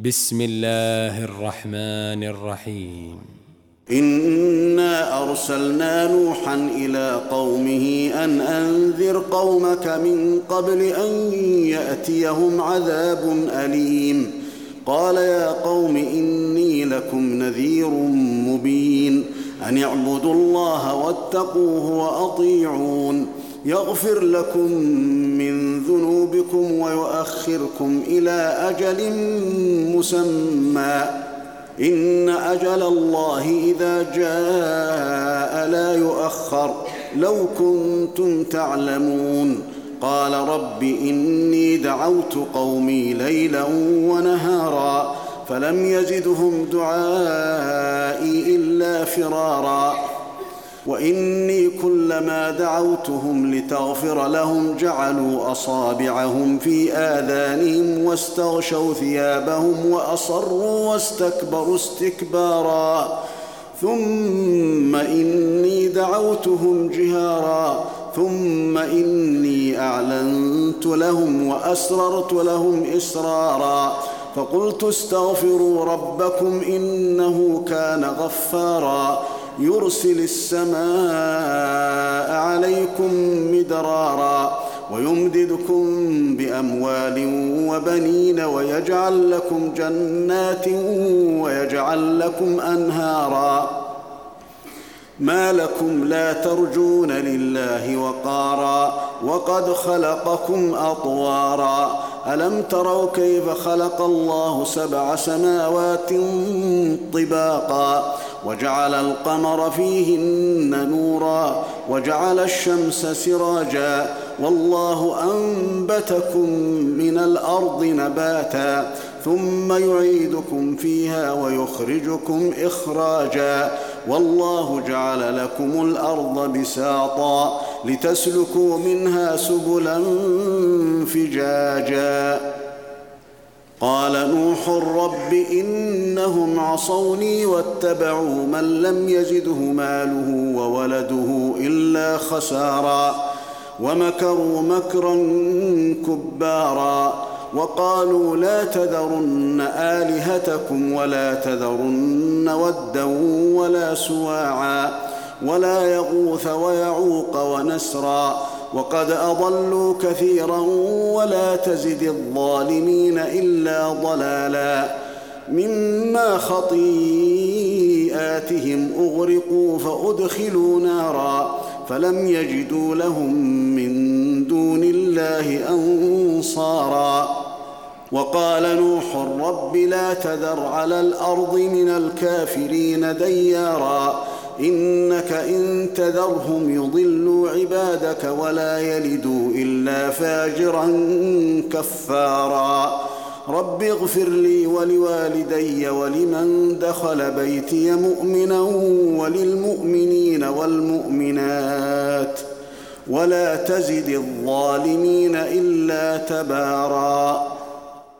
بسم الله الرحمن الرحيم. إنا أرسلنا نوحا إلى قومه أن أنذر قومك من قبل أن يأتيهم عذاب أليم. قال يا قوم إني لكم نذير مبين أن اعبدوا الله واتقوه وأطيعون يغفر لكم من ذنوبكم ويؤخركم إلى أجل مسمى إن أجل الله إذا جاء لا يؤخر لو كنتم تعلمون. قال رب إني دعوت قومي ليلا ونهارا فلم يزدهم دعائي إلا فرارا وإني كلما دعوتهم لتغفر لهم جعلوا أصابعهم في آذانهم واستغشوا ثيابهم وأصروا واستكبروا استكبارا ثم إني دعوتهم جهارا ثم إني أعلنت لهم وأسررت لهم إسرارا فقلت استغفروا ربكم إنه كان غفارا يرسل السماء عليكم مدرارا ويمددكم بأموال وبنين ويجعل لكم جنات ويجعل لكم أنهارا ما لكم لا ترجون لله وقارا وقد خلقكم أطوارا ألم تروا كيف خلق الله 7 سماوات طباقا وجعل القمر فيهن نورا وجعل الشمس سراجا والله أنبتكم من الأرض نباتا ثم يعيدكم فيها ويخرجكم إخراجا والله جعل لكم الأرض بساطا لتسلكوا منها سبلا فجاجا. قال نوح رب إنهم عصوني واتبعوا من لم يزده ماله وولده إلا خسارا ومكروا مكرا كبارا وقالوا لا تذرن آلهتكم ولا تذرن ودا ولا سواعا ولا يغوث ويعوق ونسرا وقد أضلوا كثيرا ولا تزد الظالمين إلا ضلالا مما خطيئاتهم أغرقوا فأدخلوا نارا فلم يجدوا لهم من دون الله أنصارا. وقال نوح رب لا تذر على الأرض من الكافرين ديارا إنك إن تذرهم يضلوا عبادك ولا يلدوا إلا فاجرا كفارا. رب اغفر لي ولوالدي ولمن دخل بيتي مؤمنا وللمؤمنين والمؤمنات ولا تزد الظالمين إلا تبارا.